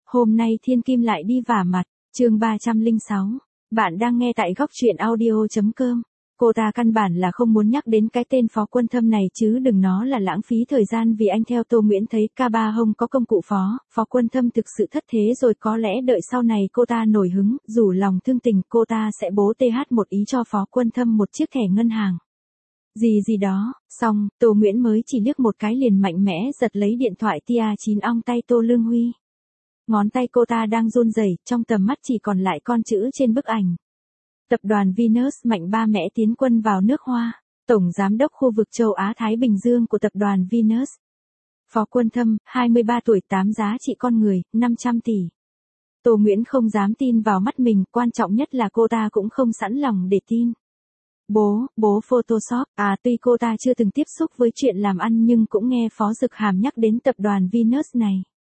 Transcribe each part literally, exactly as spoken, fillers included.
Hôm nay Thiên Kim lại đi vả mặt, chương ba trăm lẻ sáu. Bạn đang nghe tại góc truyện audio chấm com. Cô ta căn bản là không muốn nhắc đến cái tên Phó Quân Thâm này chứ đừng nó là lãng phí thời gian vì anh theo Tô Nguyễn thấy K ba Hông có công cụ phó, Phó Quân Thâm thực sự thất thế rồi có lẽ đợi sau này cô ta nổi hứng, rủ lòng thương tình cô ta sẽ bố tê hát một ý cho Phó Quân Thâm một chiếc thẻ ngân hàng. Gì gì đó, xong, Tô Nguyễn mới chỉ liếc một cái liền mạnh mẽ giật lấy điện thoại Tia chín ong tay Tô Lương Huy. Ngón tay cô ta đang run rẩy, trong tầm mắt chỉ còn lại con chữ trên bức ảnh. Tập đoàn Venus mạnh ba mẽ tiến quân vào nước Hoa, Tổng Giám đốc khu vực châu Á-Thái Bình Dương của tập đoàn Venus. Phó Quân Thâm, hai mươi ba tuổi, tám giá trị con người, năm trăm tỷ. Tô Nguyễn không dám tin vào mắt mình, quan trọng nhất là cô ta cũng không sẵn lòng để tin. Bố, bố Photoshop, à tuy cô ta chưa từng tiếp xúc với chuyện làm ăn nhưng cũng nghe Phó Dực Hàm nhắc đến tập đoàn Venus này.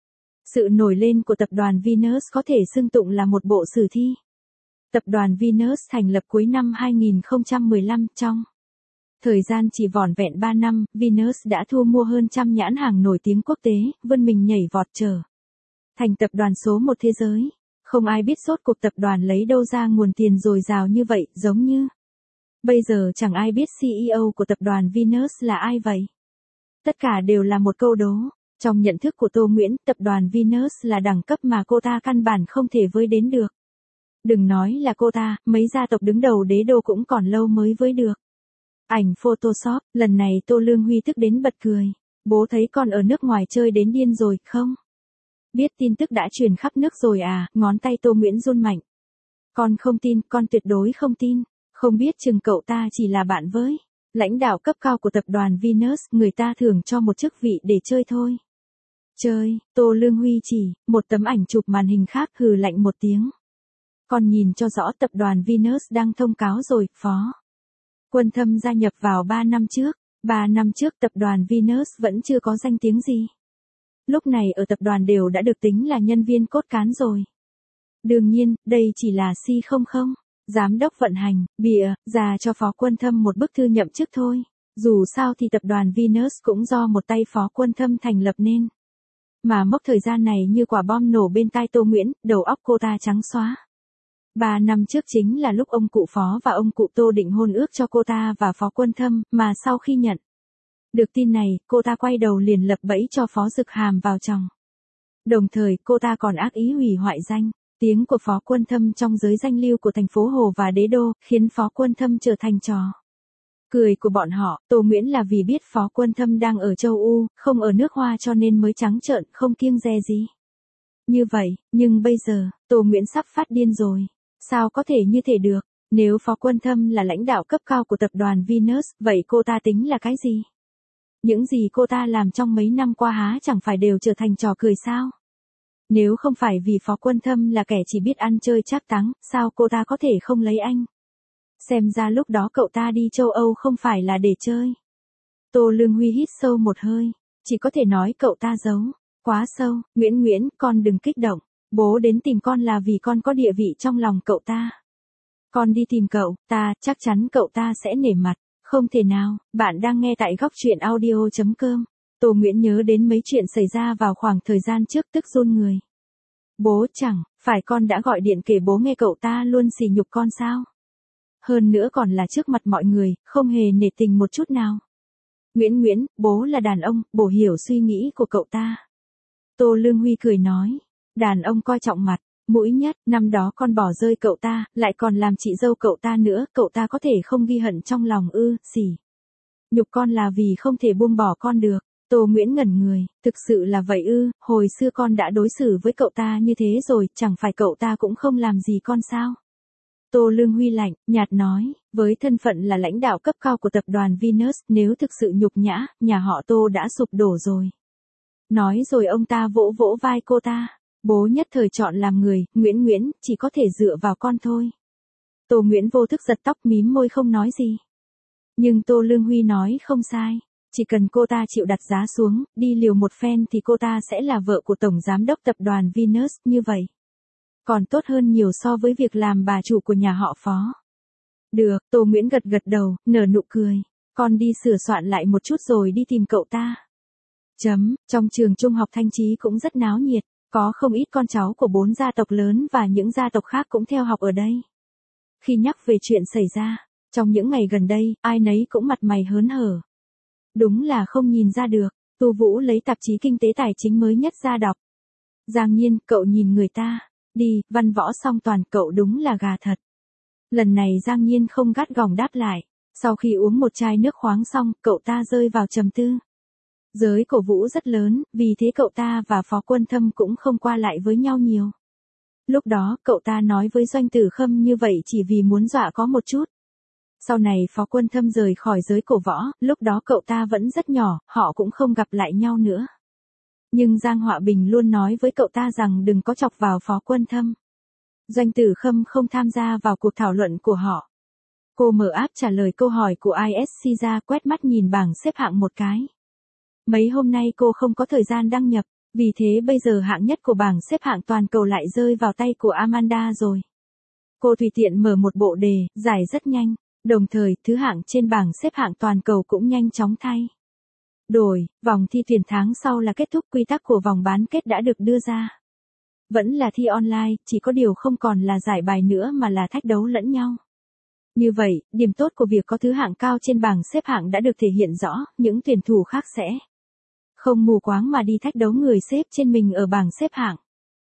Sự nổi lên của tập đoàn Venus có thể xưng tụng là một bộ sử thi. Tập đoàn Venus thành lập cuối năm hai nghìn không trăm mười lăm, trong thời gian chỉ vỏn vẹn ba năm, Venus đã thu mua hơn trăm nhãn hàng nổi tiếng quốc tế, vươn mình nhảy vọt trở thành tập đoàn số một thế giới. Không ai biết rốt cuộc tập đoàn lấy đâu ra nguồn tiền dồi dào như vậy, giống như bây giờ chẳng ai biết xê e ô của tập đoàn Venus là ai vậy. Tất cả đều là một câu đố. Trong nhận thức của Tô Nguyễn, tập đoàn Venus là đẳng cấp mà cô ta căn bản không thể với đến được. Đừng nói là cô ta, mấy gia tộc đứng đầu đế đô cũng còn lâu mới với được. Ảnh Photoshop, lần này Tô Lương Huy tức đến bật cười. Bố thấy con ở nước ngoài chơi đến điên rồi, không? Biết tin tức đã truyền khắp nước rồi à, ngón tay Tô Nguyễn run mạnh. Con không tin, con tuyệt đối không tin. Không biết chừng cậu ta chỉ là bạn với lãnh đạo cấp cao của tập đoàn Venus, người ta thưởng cho một chức vị để chơi thôi. Chơi, Tô Lương Huy chỉ, một tấm ảnh chụp màn hình khác hừ lạnh một tiếng. Con nhìn cho rõ tập đoàn Venus đang thông cáo rồi, Phó Quân Thâm gia nhập vào ba năm trước. ba năm trước tập đoàn Venus vẫn chưa có danh tiếng gì. Lúc này ở tập đoàn đều đã được tính là nhân viên cốt cán rồi. Đương nhiên, đây chỉ là xê không không. Giám đốc vận hành, bìa, ra cho Phó Quân Thâm một bức thư nhậm chức thôi. Dù sao thì tập đoàn Venus cũng do một tay Phó Quân Thâm thành lập nên. Mà mốc thời gian này như quả bom nổ bên tai Tô Nguyễn, đầu óc cô ta trắng xóa. Ba năm trước chính là lúc ông cụ Phó và ông cụ Tô định hôn ước cho cô ta và Phó Quân Thâm, mà sau khi nhận được tin này, cô ta quay đầu liền lập bẫy cho Phó Dực Hàm vào chồng. Đồng thời cô ta còn ác ý hủy hoại danh tiếng của Phó Quân Thâm trong giới danh lưu của thành phố Hồ và đế đô, khiến Phó Quân Thâm trở thành trò cười của bọn họ. Tô Nguyễn là vì biết Phó Quân Thâm đang ở châu U, không ở nước Hoa cho nên mới trắng trợn, không kiêng dè gì. Như vậy, nhưng bây giờ, Tô Nguyễn sắp phát điên rồi. Sao có thể như thế được? Nếu Phó Quân Thâm là lãnh đạo cấp cao của tập đoàn Venus, vậy cô ta tính là cái gì? Những gì cô ta làm trong mấy năm qua há chẳng phải đều trở thành trò cười sao? Nếu không phải vì Phó Quân Thâm là kẻ chỉ biết ăn chơi trác táng, sao cô ta có thể không lấy anh? Xem ra lúc đó cậu ta đi châu Âu không phải là để chơi. Tô Lương Huy hít sâu một hơi, chỉ có thể nói cậu ta giấu quá sâu. Nguyễn Nguyễn, con đừng kích động. Bố đến tìm con là vì con có địa vị trong lòng cậu ta. Con đi tìm cậu ta, chắc chắn cậu ta sẽ nể mặt. Không thể nào. Bạn đang nghe tại góc truyện audio chấm com. Tô Nguyễn nhớ đến mấy chuyện xảy ra vào khoảng thời gian trước, tức run người. Bố chẳng phải con đã gọi điện kể bố nghe cậu ta luôn sỉ nhục con sao? Hơn nữa còn là trước mặt mọi người, không hề nể tình một chút nào. Nguyễn Nguyễn, bố là đàn ông, bố hiểu suy nghĩ của cậu ta. Tô Lương Huy cười nói. Đàn ông coi trọng mặt, mũi nhất, năm đó con bỏ rơi cậu ta, lại còn làm chị dâu cậu ta nữa, cậu ta có thể không ghi hận trong lòng ư? Sỉ nhục con là vì không thể buông bỏ con được. Tô Nguyễn ngẩn người, thực sự là vậy ư? Hồi xưa con đã đối xử với cậu ta như thế rồi, chẳng phải cậu ta cũng không làm gì con sao? Tô Lương Huy lạnh, nhạt nói, với thân phận là lãnh đạo cấp cao của tập đoàn Venus, nếu thực sự nhục nhã, nhà họ Tô đã sụp đổ rồi. Nói rồi ông ta vỗ vỗ vai cô ta. Bố nhất thời chọn làm người, Nguyễn Nguyễn, chỉ có thể dựa vào con thôi. Tô Nguyễn vô thức giật tóc, mím môi không nói gì. Nhưng Tô Lương Huy nói không sai. Chỉ cần cô ta chịu đặt giá xuống, đi liều một phen thì cô ta sẽ là vợ của Tổng Giám đốc tập đoàn Venus, như vậy. Còn tốt hơn nhiều so với việc làm bà chủ của nhà họ Phó. Được, Tô Nguyễn gật gật đầu, nở nụ cười. Con đi sửa soạn lại một chút rồi đi tìm cậu ta. Chấm, trong trường trung học Thanh Chí cũng rất náo nhiệt. Có không ít con cháu của bốn gia tộc lớn và những gia tộc khác cũng theo học ở đây. Khi nhắc về chuyện xảy ra, trong những ngày gần đây, ai nấy cũng mặt mày hớn hở. Đúng là không nhìn ra được, Tu Vũ lấy tạp chí kinh tế tài chính mới nhất ra đọc. Giang Nhiên, cậu nhìn người ta, đi, văn võ song toàn, cậu đúng là gà thật. Lần này Giang Nhiên không gắt gỏng đáp lại, sau khi uống một chai nước khoáng xong, cậu ta rơi vào trầm tư. Giới cổ vũ rất lớn, vì thế cậu ta và Phó Quân Thâm cũng không qua lại với nhau nhiều. Lúc đó, cậu ta nói với Doanh Tử Khâm như vậy chỉ vì muốn dọa có một chút. Sau này Phó Quân Thâm rời khỏi giới cổ võ, lúc đó cậu ta vẫn rất nhỏ, họ cũng không gặp lại nhau nữa. Nhưng Giang Họa Bình luôn nói với cậu ta rằng đừng có chọc vào Phó Quân Thâm. Doanh Tử Khâm không tham gia vào cuộc thảo luận của họ. Cô mở app trả lời câu hỏi của i ét xê ra, quét mắt nhìn bảng xếp hạng một cái. Mấy hôm nay cô không có thời gian đăng nhập, vì thế bây giờ hạng nhất của bảng xếp hạng toàn cầu lại rơi vào tay của Amanda rồi. Cô tùy tiện mở một bộ đề, giải rất nhanh, đồng thời thứ hạng trên bảng xếp hạng toàn cầu cũng nhanh chóng thay đổi. Vòng thi tuyển tháng sau là kết thúc, quy tắc của vòng bán kết đã được đưa ra. Vẫn là thi online, chỉ có điều không còn là giải bài nữa mà là thách đấu lẫn nhau. Như vậy, điểm tốt của việc có thứ hạng cao trên bảng xếp hạng đã được thể hiện rõ, những tuyển thủ khác sẽ không mù quáng mà đi thách đấu người xếp trên mình ở bảng xếp hạng.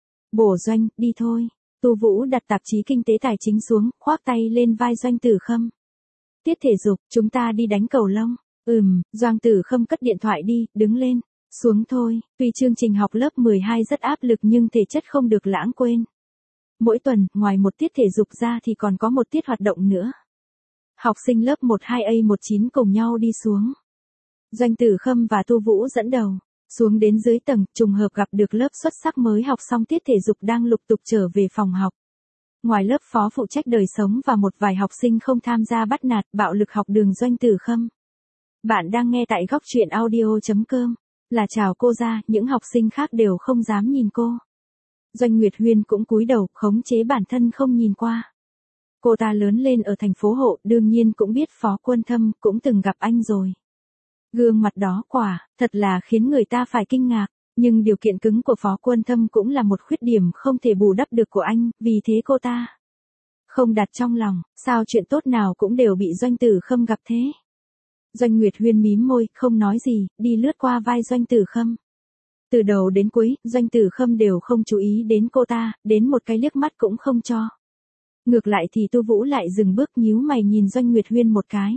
Bổ Doanh, đi thôi. Tu Vũ đặt tạp chí kinh tế tài chính xuống, khoác tay lên vai Doanh Tử Khâm. Tiết thể dục, chúng ta đi đánh cầu lông. Ừm, Doanh Tử Khâm cất điện thoại đi, đứng lên. Xuống thôi, tuy chương trình học lớp mười hai rất áp lực nhưng thể chất không được lãng quên. Mỗi tuần, ngoài một tiết thể dục ra thì còn có một tiết hoạt động nữa. Học sinh lớp một hai A mười chín cùng nhau đi xuống. Doanh Tử Khâm và Tu Vũ dẫn đầu. Xuống đến dưới tầng, trùng hợp gặp được lớp xuất sắc mới học xong tiết thể dục đang lục tục trở về phòng học. Ngoài lớp phó phụ trách đời sống và một vài học sinh không tham gia bắt nạt, bạo lực học đường Doanh Tử Khâm. Bạn đang nghe tại góc truyện audio chấm com. Là chào cô ra, những học sinh khác đều không dám nhìn cô. Doanh Nguyệt Huyên cũng cúi đầu, khống chế bản thân không nhìn qua. Cô ta lớn lên ở thành phố Hộ, đương nhiên cũng biết Phó Quân Thâm, cũng từng gặp anh rồi. Gương mặt đó quả, thật là khiến người ta phải kinh ngạc, nhưng điều kiện cứng của Phó Quân Thâm cũng là một khuyết điểm không thể bù đắp được của anh, vì thế cô ta không đặt trong lòng, sao chuyện tốt nào cũng đều bị Doanh Tử Khâm gặp thế. Doanh Nguyệt Huyên mím môi, không nói gì, đi lướt qua vai Doanh Tử Khâm. Từ đầu đến cuối, Doanh Tử Khâm đều không chú ý đến cô ta, đến một cái liếc mắt cũng không cho. Ngược lại thì Tu Vũ lại dừng bước nhíu mày nhìn Doanh Nguyệt Huyên một cái.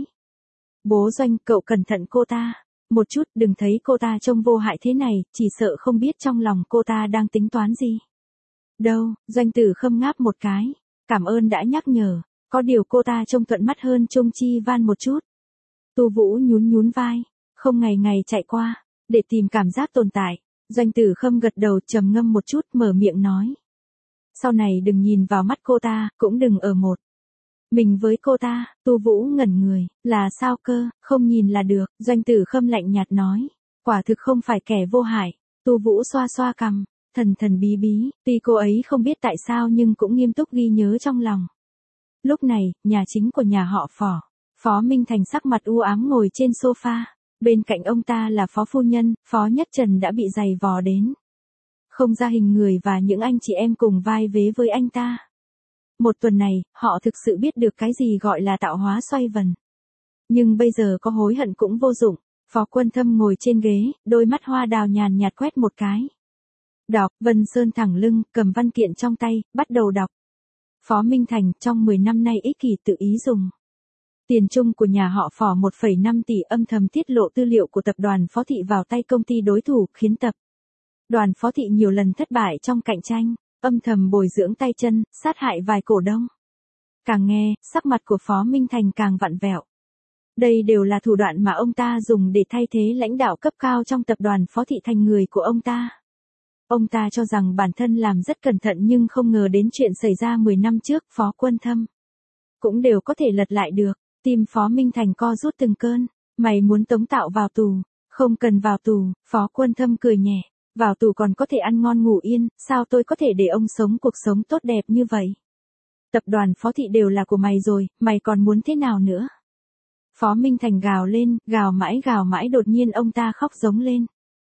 Bố Doanh, cậu cẩn thận cô ta. Một chút, đừng thấy cô ta trông vô hại thế này, chỉ sợ không biết trong lòng cô ta đang tính toán gì. Đâu, Doanh Tử Khâm ngáp một cái. Cảm ơn đã nhắc nhở, có điều cô ta trông thuận mắt hơn Trung Chi Van một chút. Tu Vũ nhún nhún vai, không ngày ngày chạy qua, để tìm cảm giác tồn tại. Doanh Tử Khâm gật đầu trầm ngâm một chút mở miệng nói. Sau này đừng nhìn vào mắt cô ta, cũng đừng ở một mình với cô ta. Tu Vũ ngẩn người, là sao cơ, không nhìn là được. Doanh Tử Khâm lạnh nhạt nói, quả thực không phải kẻ vô hại. Tu Vũ xoa xoa cằm, thần thần bí bí, tuy cô ấy không biết tại sao nhưng cũng nghiêm túc ghi nhớ trong lòng. Lúc này, nhà chính của nhà họ Phó, Phó Minh Thành sắc mặt u ám ngồi trên sofa, bên cạnh ông ta là Phó Phu Nhân, Phó Nhất Trần đã bị giày vò đến không ra hình người và những anh chị em cùng vai vế với anh ta. Một tuần này, họ thực sự biết được cái gì gọi là tạo hóa xoay vần. Nhưng bây giờ có hối hận cũng vô dụng. Phó Quân Thâm ngồi trên ghế, đôi mắt hoa đào nhàn nhạt quét một cái. Đọc, Vân Sơn thẳng lưng, cầm văn kiện trong tay, bắt đầu đọc. Phó Minh Thành, trong mười năm nay ích kỷ tự ý dùng tiền chung của nhà họ Phó một phẩy năm tỷ âm thầm tiết lộ tư liệu của tập đoàn Phó Thị vào tay công ty đối thủ, khiến tập đoàn Phó Thị nhiều lần thất bại trong cạnh tranh, âm thầm bồi dưỡng tay chân, sát hại vài cổ đông. Càng nghe, sắc mặt của Phó Minh Thành càng vặn vẹo. Đây đều là thủ đoạn mà ông ta dùng để thay thế lãnh đạo cấp cao trong tập đoàn Phó Thị thành người của ông ta. Ông ta cho rằng bản thân làm rất cẩn thận nhưng không ngờ đến chuyện xảy ra mười năm trước, Phó Quân Thâm cũng đều có thể lật lại được. Tim Phó Minh Thành co rút từng cơn. Mày muốn Tống Tạo vào tù? Không cần vào tù. Phó Quân Thâm cười nhẹ. Vào tù còn có thể ăn ngon ngủ yên, sao tôi có thể để ông sống cuộc sống tốt đẹp như vậy? Tập đoàn Phó Thị đều là của mày rồi, mày còn muốn thế nào nữa? Phó Minh Thành gào lên, gào mãi gào mãi đột nhiên ông ta khóc giống lên.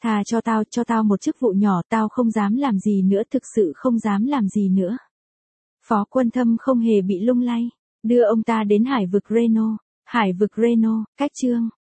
Tha cho tao, cho tao một chức vụ nhỏ, tao không dám làm gì nữa, thực sự không dám làm gì nữa. Phó Quân Thâm không hề bị lung lay, đưa ông ta đến hải vực Reno. Hải vực Reno, cách Chương